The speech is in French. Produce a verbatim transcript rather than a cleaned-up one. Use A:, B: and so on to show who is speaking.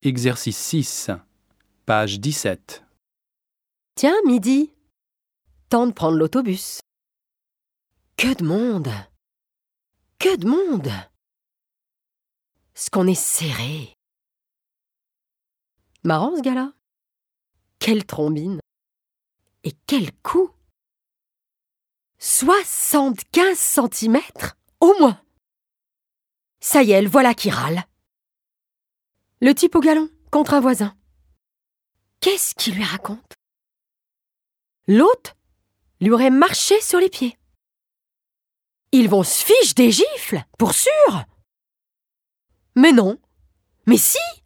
A: Exercice six, page dix-sept.
B: Tiens, midi. Temps de prendre l'autobus. Que de monde! Que de monde! Ce qu'on est serré. Marrant ce gars-là. Quelle trombine! Et quel coup! Soixante-quinze centimètres au moins! Ça y est, le voilà qui râle. Le type au galon contre un voisin. Qu'est-ce qu'il lui raconte? L'autre lui aurait marché sur les pieds. Ils vont se fiche des gifles, pour sûr. Mais non, mais si!